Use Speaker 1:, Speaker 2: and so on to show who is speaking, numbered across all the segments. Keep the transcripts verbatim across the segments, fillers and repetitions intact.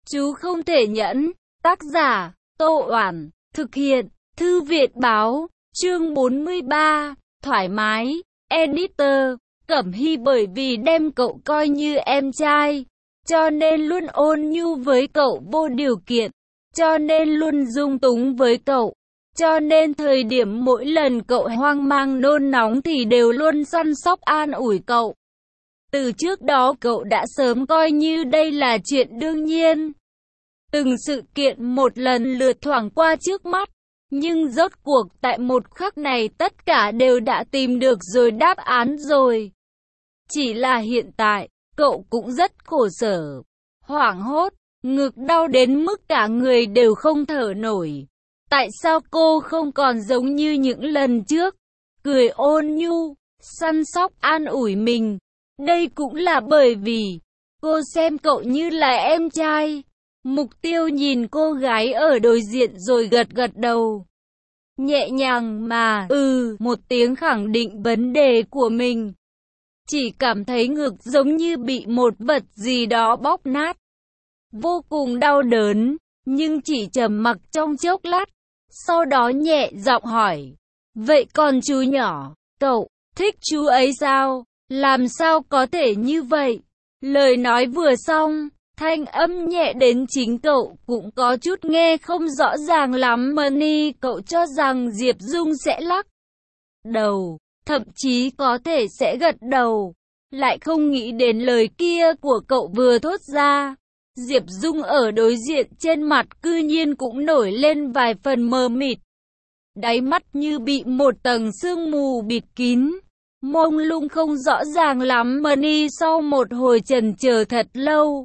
Speaker 1: Chú không thể nhẫn. Tác giả, Tô Oản. Thực hiện, Thư viện Báo. Chương bốn mươi ba. Thoải mái. Editor, Cẩm Hy bởi vì đem cậu coi như em trai, cho nên luôn ôn nhu với cậu vô điều kiện, cho nên luôn dung túng với cậu. Cho nên thời điểm mỗi lần cậu hoang mang nôn nóng thì đều luôn săn sóc an ủi cậu. Từ trước đó cậu đã sớm coi như đây là chuyện đương nhiên. Từng sự kiện một lần lượt thoảng qua trước mắt, nhưng rốt cuộc tại một khắc này tất cả đều đã tìm được rồi đáp án rồi. Chỉ là hiện tại, cậu cũng rất khổ sở, hoảng hốt, ngực đau đến mức cả người đều không thở nổi. Tại sao cô không còn giống như những lần trước, cười ôn nhu, săn sóc an ủi mình? Đây cũng là bởi vì cô xem cậu như là em trai. Mục Tiêu nhìn cô gái ở đối diện rồi gật gật đầu, nhẹ nhàng mà ừ một tiếng khẳng định vấn đề của mình. Chỉ cảm thấy ngực giống như bị một vật gì đó bóp nát, vô cùng đau đớn, nhưng chỉ trầm mặc trong chốc lát, sau đó nhẹ giọng hỏi, vậy còn chú nhỏ, cậu thích chú ấy sao? Làm sao có thể như vậy? Lời nói vừa xong, thanh âm nhẹ đến chính cậu cũng có chút nghe không rõ ràng lắm. Money cậu cho rằng Diệp Dung sẽ lắc đầu, thậm chí có thể sẽ gật đầu, lại không nghĩ đến lời kia của cậu vừa thốt ra. Diệp Dung ở đối diện trên mặt cư nhiên cũng nổi lên vài phần mờ mịt, đáy mắt như bị một tầng sương mù bịt kín, mông lung không rõ ràng lắm. Money sau một hồi chần chờ thật lâu,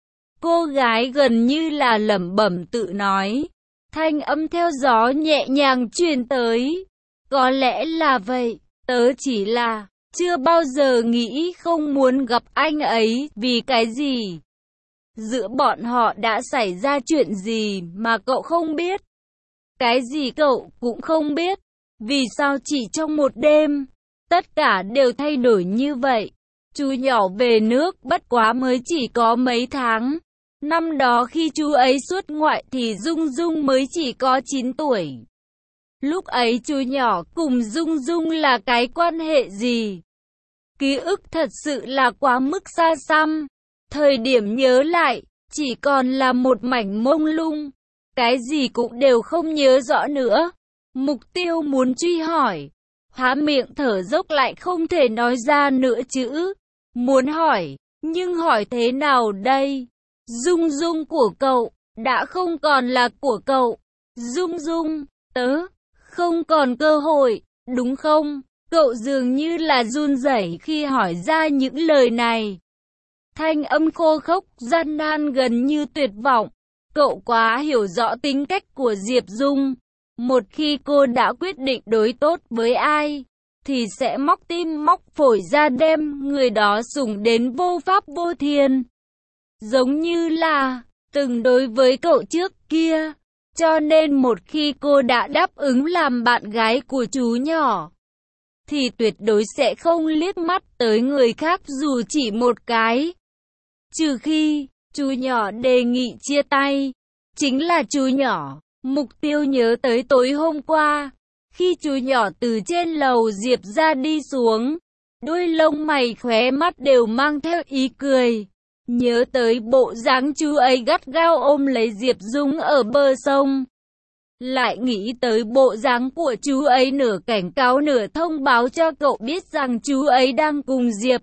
Speaker 1: cô gái gần như là lẩm bẩm tự nói, thanh âm theo gió nhẹ nhàng truyền tới, có lẽ là vậy, tớ chỉ là chưa bao giờ nghĩ không muốn gặp anh ấy. Vì cái gì? Giữa bọn họ đã xảy ra chuyện gì mà cậu không biết? Cái gì cậu cũng không biết? Vì sao chỉ trong một đêm, tất cả đều thay đổi như vậy? Chú nhỏ về nước bất quá mới chỉ có mấy tháng. Năm đó khi chú ấy xuất ngoại thì Dung Dung mới chỉ có chín tuổi. Lúc ấy chú nhỏ cùng Dung Dung là cái quan hệ gì? Ký ức thật sự là quá mức xa xăm. Thời điểm nhớ lại, chỉ còn là một mảnh mông lung. Cái gì cũng đều không nhớ rõ nữa. Mục Tiêu muốn truy hỏi, há miệng thở dốc lại không thể nói ra nửa chữ. Muốn hỏi, nhưng hỏi thế nào đây? Dung Dung của cậu đã không còn là của cậu. Dung Dung, tớ không còn cơ hội, đúng không? Cậu dường như là run rẩy khi hỏi ra những lời này. Thanh âm khô khốc, gian nan gần như tuyệt vọng. Cậu quá hiểu rõ tính cách của Diệp Dung. Một khi cô đã quyết định đối tốt với ai, thì sẽ móc tim móc phổi ra đem người đó sủng đến vô pháp vô thiên. Giống như là từng đối với cậu trước kia. Cho nên một khi cô đã đáp ứng làm bạn gái của chú nhỏ, thì tuyệt đối sẽ không liếc mắt tới người khác dù chỉ một cái. Trừ khi chú nhỏ đề nghị chia tay. Chính là chú nhỏ. Mục Tiêu nhớ tới tối hôm qua, khi chú nhỏ từ trên lầu Diệp ra đi xuống, đôi lông mày khóe mắt đều mang theo ý cười. Nhớ tới bộ dáng chú ấy gắt gao ôm lấy Diệp Dung ở bờ sông. Lại nghĩ tới bộ dáng của chú ấy nửa cảnh cáo nửa thông báo cho cậu biết rằng chú ấy đang cùng Diệp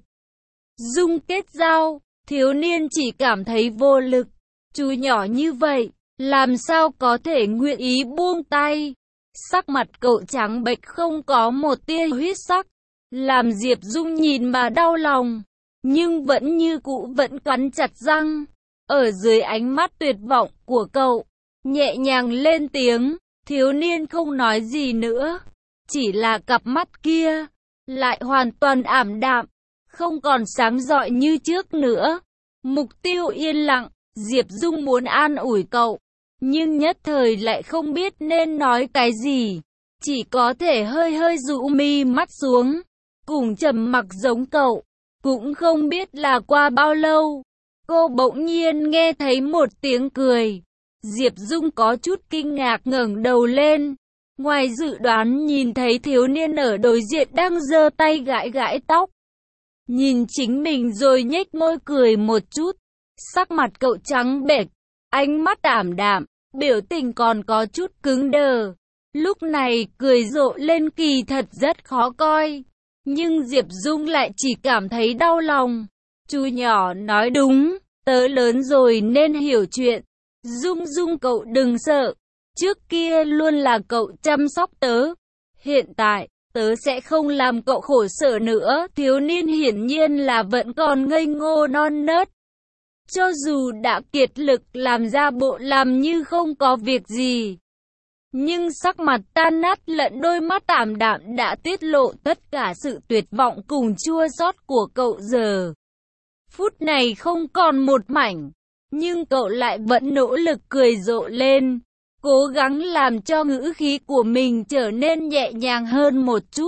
Speaker 1: Dung kết giao. Thiếu niên chỉ cảm thấy vô lực. Chú nhỏ như vậy, làm sao có thể nguyện ý buông tay? Sắc mặt cậu trắng bệch không có một tia huyết sắc, làm Diệp Dung nhìn mà đau lòng, nhưng vẫn như cũ vẫn cắn chặt răng. Ở dưới ánh mắt tuyệt vọng của cậu, nhẹ nhàng lên tiếng. Thiếu niên không nói gì nữa, chỉ là cặp mắt kia lại hoàn toàn ảm đạm, không còn sáng rọi như trước nữa. Mục Tiêu yên lặng. Diệp Dung muốn an ủi cậu, nhưng nhất thời lại không biết nên nói cái gì, chỉ có thể hơi hơi dụ mi mắt xuống, cùng trầm mặc giống cậu. Cũng không biết là qua bao lâu, Cô bỗng nhiên nghe thấy một tiếng cười. Diệp Dung có chút kinh ngạc ngẩng đầu lên. Ngoài dự đoán nhìn thấy thiếu niên ở đối diện đang giơ tay gãi gãi tóc. Nhìn chính mình rồi nhếch môi cười một chút. Sắc mặt cậu trắng bệch, ánh mắt ảm đạm, biểu tình còn có chút cứng đờ. Lúc này cười rộ lên kỳ thật rất khó coi. Nhưng Diệp Dung lại chỉ cảm thấy đau lòng. Chú nhỏ nói đúng, tớ lớn rồi nên hiểu chuyện. Dung Dung cậu đừng sợ. Trước kia luôn là cậu chăm sóc tớ. Hiện tại, tớ sẽ không làm cậu khổ sở nữa. Thiếu niên hiển nhiên là vẫn còn ngây ngô non nớt. Cho dù đã kiệt lực làm ra bộ làm như không có việc gì. Nhưng sắc mặt tan nát lẫn đôi mắt ảm đạm đã tiết lộ tất cả sự tuyệt vọng cùng chua xót của cậu giờ. Phút này không còn một mảnh. Nhưng cậu lại vẫn nỗ lực cười rộ lên. Cố gắng làm cho ngữ khí của mình trở nên nhẹ nhàng hơn một chút.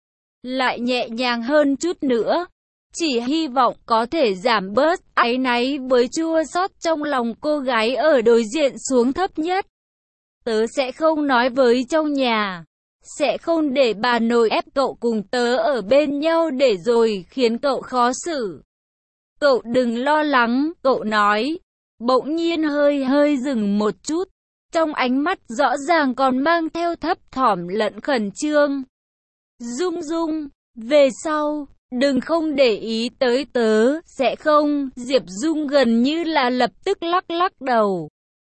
Speaker 1: Lại nhẹ nhàng hơn chút nữa. Chỉ hy vọng có thể giảm bớt áy náy với chua xót trong lòng cô gái ở đối diện xuống thấp nhất. Tớ sẽ không nói với trong nhà. Sẽ không để bà nội ép cậu cùng tớ ở bên nhau để rồi khiến cậu khó xử. Cậu đừng lo lắng, cậu nói. Bỗng nhiên hơi hơi dừng một chút. Trong ánh mắt rõ ràng còn mang theo thấp thỏm lẫn khẩn trương. Dung Dung, về sau, đừng không để ý tới tớ, sẽ không. Diệp Dung gần như là lập tức lắc lắc đầu.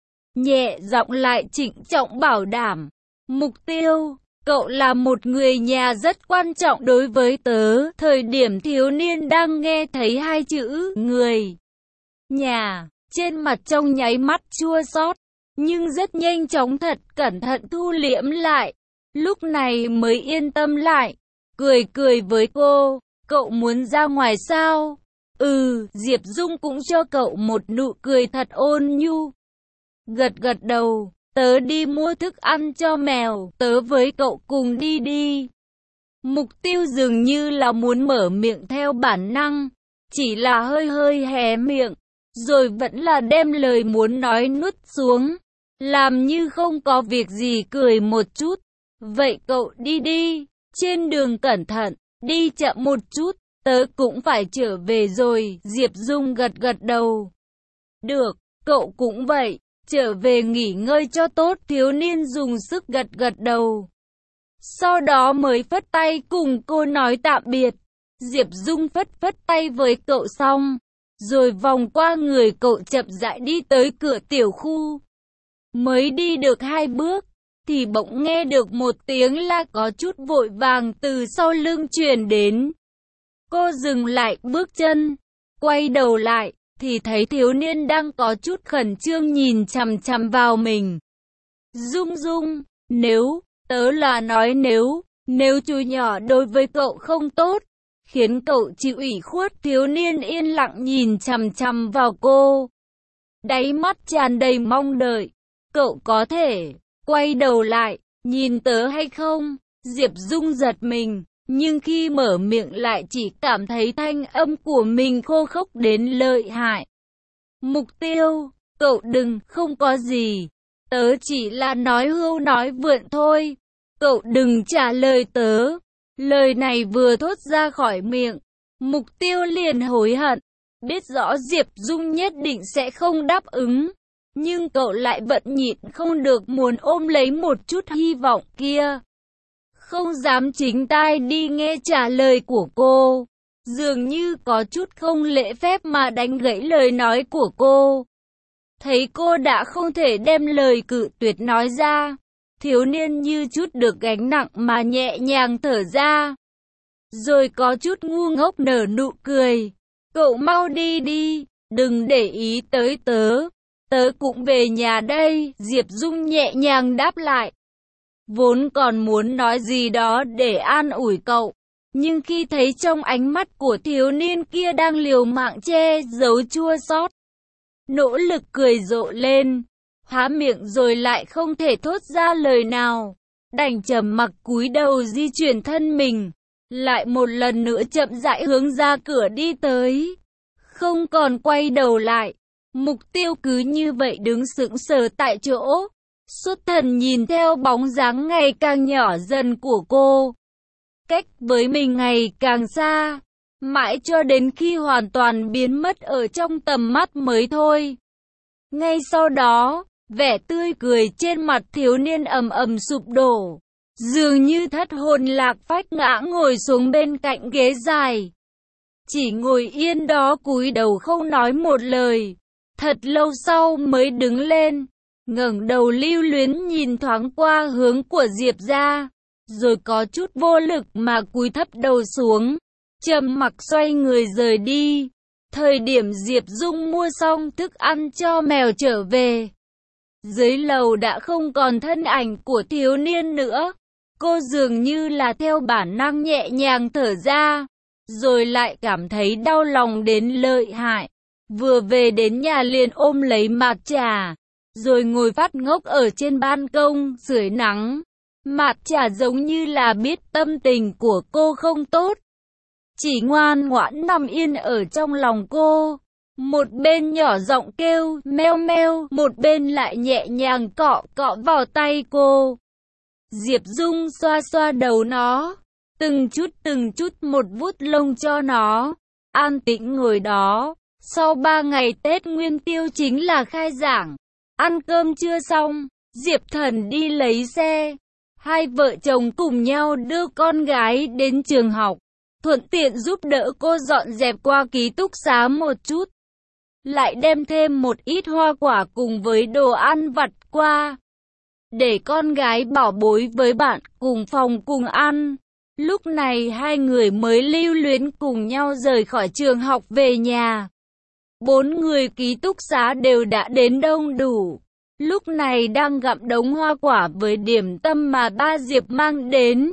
Speaker 1: Nhẹ giọng lại trịnh trọng bảo đảm. Mục tiêu, cậu là một người nhà rất quan trọng đối với tớ. Thời điểm thiếu niên đang nghe thấy hai chữ người nhà, trên mặt trong nháy mắt chua xót. Nhưng rất nhanh chóng thật cẩn thận thu liễm lại. Lúc này mới yên tâm lại. Cười cười với cô. Cậu muốn ra ngoài sao? Ừ, Diệp Dung cũng cho cậu một nụ cười thật ôn nhu. Gật gật đầu. Tớ đi mua thức ăn cho mèo. Tớ với cậu cùng đi đi. Mục tiêu dường như là muốn mở miệng theo bản năng. Chỉ là hơi hơi hé miệng. Rồi vẫn là đem lời muốn nói nuốt xuống. Làm như không có việc gì cười một chút. Vậy cậu đi đi. Trên đường cẩn thận. Đi chậm một chút. Tớ cũng phải trở về rồi. Diệp Dung gật gật đầu. Được, cậu cũng vậy. Trở về nghỉ ngơi cho tốt. Thiếu niên dùng sức gật gật đầu. Sau đó mới phất tay cùng cô nói tạm biệt. Diệp Dung phất phất tay với cậu xong. Rồi vòng qua người cậu chậm rãi đi tới cửa tiểu khu. Mới đi được hai bước, thì bỗng nghe được một tiếng la có chút vội vàng từ sau lưng truyền đến. Cô dừng lại bước chân, quay đầu lại, thì thấy thiếu niên đang có chút khẩn trương nhìn chằm chằm vào mình. Dung Dung, nếu, tớ là nói nếu, nếu chú nhỏ đối với cậu không tốt, khiến cậu chịu ủy khuất. Thiếu niên yên lặng nhìn chằm chằm vào cô. Đáy mắt tràn đầy mong đợi. Cậu có thể quay đầu lại, nhìn tớ hay không? Diệp Dung giật mình, nhưng khi mở miệng lại chỉ cảm thấy thanh âm của mình khô khốc đến lợi hại. Mục tiêu, cậu đừng, không có gì. Tớ chỉ là nói hưu nói vượn thôi. Cậu đừng trả lời tớ. Lời này vừa thốt ra khỏi miệng, mục tiêu liền hối hận. Biết rõ Diệp Dung nhất định sẽ không đáp ứng. Nhưng cậu lại vẫn nhịn không được muốn ôm lấy một chút hy vọng kia. Không dám chính tai đi nghe trả lời của cô. Dường như có chút không lễ phép mà đánh gãy lời nói của cô. Thấy cô đã không thể đem lời cự tuyệt nói ra. Thiếu niên như chút được gánh nặng mà nhẹ nhàng thở ra. Rồi có chút ngu ngốc nở nụ cười. Cậu mau đi đi, đừng để ý tới tớ. Tớ cũng về nhà đây. Diệp Dung nhẹ nhàng đáp lại. Vốn còn muốn nói gì đó để an ủi cậu. Nhưng khi thấy trong ánh mắt của thiếu niên kia đang liều mạng che giấu chua xót, nỗ lực cười rộ lên, há miệng rồi lại không thể thốt ra lời nào, đành trầm mặc cúi đầu di chuyển thân mình, lại một lần nữa chậm rãi hướng ra cửa đi tới. không còn quay đầu lại. Mục Tiêu cứ như vậy đứng sững sờ tại chỗ, xuất thần nhìn theo bóng dáng ngày càng nhỏ dần của cô. Cách với mình ngày càng xa, mãi cho đến khi hoàn toàn biến mất ở trong tầm mắt mới thôi. Ngay sau đó, vẻ tươi cười trên mặt thiếu niên ầm ầm sụp đổ, dường như thất hồn lạc phách ngã ngồi xuống bên cạnh ghế dài. Chỉ ngồi yên đó cúi đầu không nói một lời, thật lâu sau mới đứng lên, ngẩng đầu lưu luyến nhìn thoáng qua hướng của Diệp ra, rồi có chút vô lực mà cúi thấp đầu xuống, trầm mặc xoay người rời đi. Thời điểm Diệp Dung mua xong thức ăn cho mèo trở về, dưới lầu đã không còn thân ảnh của thiếu niên nữa. Cô dường như là theo bản năng nhẹ nhàng thở ra, rồi lại cảm thấy đau lòng đến lợi hại. Vừa về đến nhà liền ôm lấy Mạt Trà, rồi ngồi phát ngốc ở trên ban công dưới nắng. Mạt Trà giống như là biết tâm tình của cô không tốt, chỉ ngoan ngoãn nằm yên ở trong lòng cô. Một bên nhỏ giọng kêu meo meo, một bên lại nhẹ nhàng cọ cọ vào tay cô. Diệp Dung xoa xoa đầu nó, từng chút từng chút một vuốt lông cho nó, an tĩnh ngồi đó. Sau ba ngày Tết Nguyên Tiêu chính là khai giảng, ăn cơm chưa xong, Diệp Thần đi lấy xe. Hai vợ chồng cùng nhau đưa con gái đến trường học, thuận tiện giúp đỡ cô dọn dẹp qua ký túc xá một chút, lại đem thêm một ít hoa quả cùng với đồ ăn vặt qua, để con gái bảo bối với bạn cùng phòng cùng ăn. Lúc này hai người mới lưu luyến cùng nhau rời khỏi trường học về nhà. Bốn người ký túc xá đều đã đến đông đủ, lúc này đang gặm đống hoa quả với điểm tâm mà ba Diệp mang đến.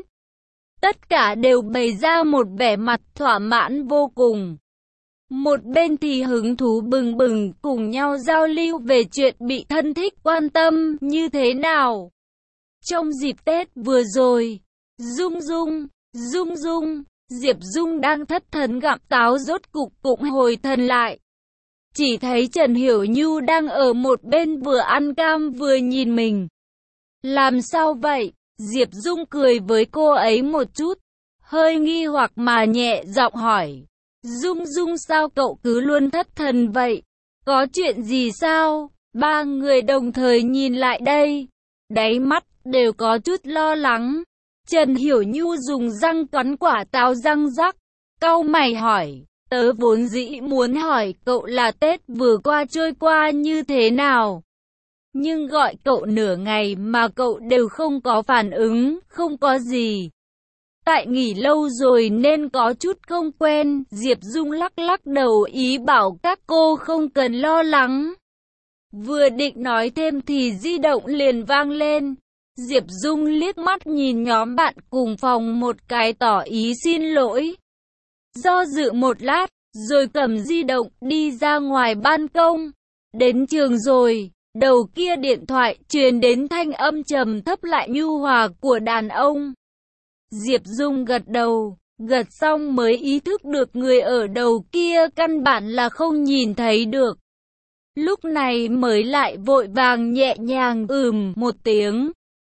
Speaker 1: Tất cả đều bày ra một vẻ mặt thỏa mãn vô cùng. Một bên thì hứng thú bừng bừng cùng nhau giao lưu về chuyện bị thân thích quan tâm như thế nào. Trong dịp Tết vừa rồi, Dung Dung, Dung Dung, Diệp Dung đang thất thần gặm táo rốt cục cũng hồi thần lại. Chỉ thấy Trần Hiểu Nhu đang ở một bên vừa ăn cam vừa nhìn mình. Làm sao vậy? Diệp Dung cười với cô ấy một chút, hơi nghi hoặc mà nhẹ giọng hỏi. Dung Dung sao cậu cứ luôn thất thần vậy? Có chuyện gì sao? Ba người đồng thời nhìn lại đây, đáy mắt đều có chút lo lắng. Trần Hiểu Nhu dùng răng cắn quả táo răng rắc, cau mày hỏi. Tớ vốn dĩ muốn hỏi cậu là Tết vừa qua trôi qua như thế nào, nhưng gọi cậu nửa ngày mà cậu đều không có phản ứng, không có gì. Tại nghỉ lâu rồi nên có chút không quen. Diệp Dung lắc lắc đầu ý bảo các cô không cần lo lắng. Vừa định nói thêm thì di động liền vang lên. Diệp Dung liếc mắt nhìn nhóm bạn cùng phòng một cái tỏ ý xin lỗi. Do dự một lát, rồi cầm di động đi ra ngoài ban công. Đến trường rồi, đầu kia điện thoại truyền đến thanh âm trầm thấp lại nhu hòa của đàn ông. Diệp Dung gật đầu, gật xong mới ý thức được người ở đầu kia căn bản là không nhìn thấy được. Lúc này mới lại vội vàng nhẹ nhàng ừm một tiếng.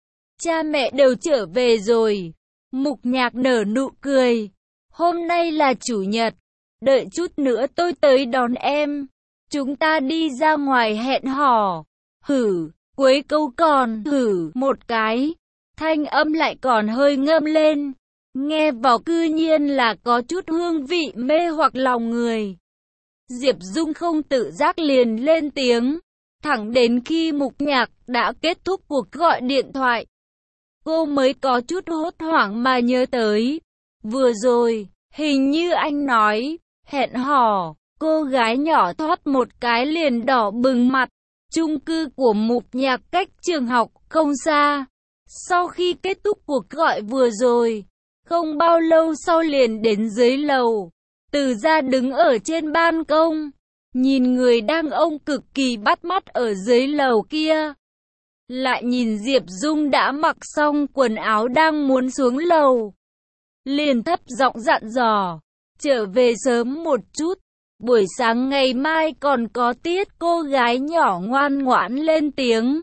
Speaker 1: Cha mẹ đều trở về rồi. Mục Nhạc nở nụ cười. Hôm nay là chủ nhật, đợi chút nữa tôi tới đón em. Chúng ta đi ra ngoài hẹn hò. Hử, cuối câu còn hử một cái. Thanh âm lại còn hơi ngâm lên. Nghe vào cư nhiên là có chút hương vị mê hoặc lòng người. Diệp Dung không tự giác liền lên tiếng. Thẳng đến khi Mục Nhạc đã kết thúc cuộc gọi điện thoại, cô mới có chút hốt hoảng mà nhớ tới. Vừa rồi, hình như anh nói, hẹn hò, cô gái nhỏ thoát một cái liền đỏ bừng mặt. Chung cư của Mục Nhạc cách trường học không xa. Sau khi kết thúc cuộc gọi vừa rồi, không bao lâu sau liền đến dưới lầu. Từ ra đứng ở trên ban công, nhìn người đàn ông cực kỳ bắt mắt ở dưới lầu kia. Lại nhìn Diệp Dung đã mặc xong quần áo đang muốn xuống lầu. Liền thấp giọng dặn dò, trở về sớm một chút, buổi sáng ngày mai còn có tiết, cô gái nhỏ ngoan ngoãn lên tiếng.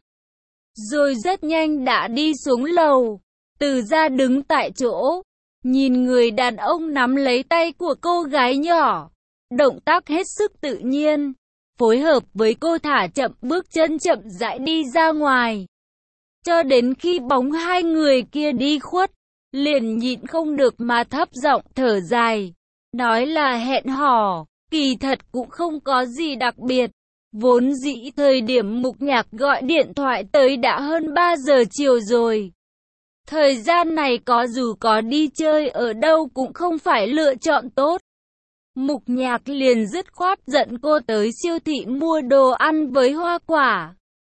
Speaker 1: Rồi rất nhanh đã đi xuống lầu. Từ Gia đứng tại chỗ, nhìn người đàn ông nắm lấy tay của cô gái nhỏ. Động tác hết sức tự nhiên, phối hợp với cô thả chậm bước chân chậm rãi đi ra ngoài. Cho đến khi bóng hai người kia đi khuất, liền nhịn không được mà thấp giọng thở dài. Nói là hẹn hò, kỳ thật cũng không có gì đặc biệt. Vốn dĩ thời điểm Mục Nhạc gọi điện thoại tới đã hơn ba giờ chiều rồi. Thời gian này có dù có đi chơi ở đâu cũng không phải lựa chọn tốt. Mục Nhạc liền dứt khoát dẫn cô tới siêu thị mua đồ ăn với hoa quả.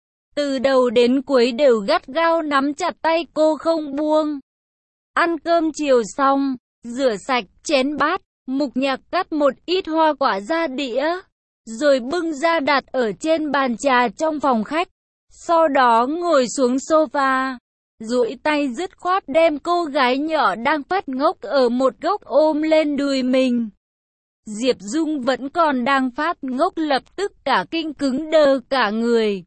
Speaker 1: Từ đầu đến cuối đều gắt gao nắm chặt tay cô không buông. Ăn cơm chiều xong, rửa sạch chén bát, Mục Nhạc cắt một ít hoa quả ra đĩa, rồi bưng ra đặt ở trên bàn trà trong phòng khách. Sau đó ngồi xuống sofa, duỗi tay dứt khoát đem cô gái nhỏ đang phát ngốc ở một góc ôm lên đùi mình. Diệp Dung vẫn còn đang phát ngốc, lập tức cả kinh cứng đơ cả người.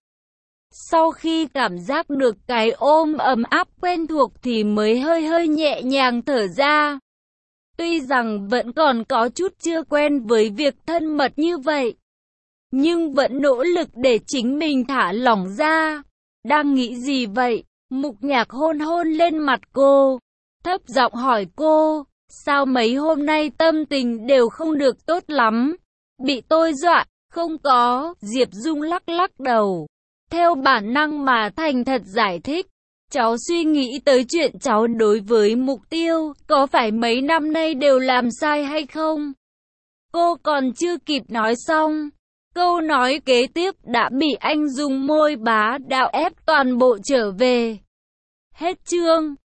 Speaker 1: Sau khi cảm giác được cái ôm ấm áp quen thuộc thì mới hơi hơi nhẹ nhàng thở ra. Tuy rằng vẫn còn có chút chưa quen với việc thân mật như vậy, nhưng vẫn nỗ lực để chính mình thả lỏng ra. Đang nghĩ gì vậy? Mục Nhạc hôn hôn lên mặt cô, thấp giọng hỏi cô, sao mấy hôm nay tâm tình đều không được tốt lắm? Bị tôi dọa? Không có, Diệp Dung lắc lắc đầu. Theo bản năng mà thành thật giải thích, cháu suy nghĩ tới chuyện cháu đối với Mục Tiêu, có phải mấy năm nay đều làm sai hay không? Cô còn chưa kịp nói xong, câu nói kế tiếp đã bị anh dùng môi bá đạo ép toàn bộ trở về. Hết chương.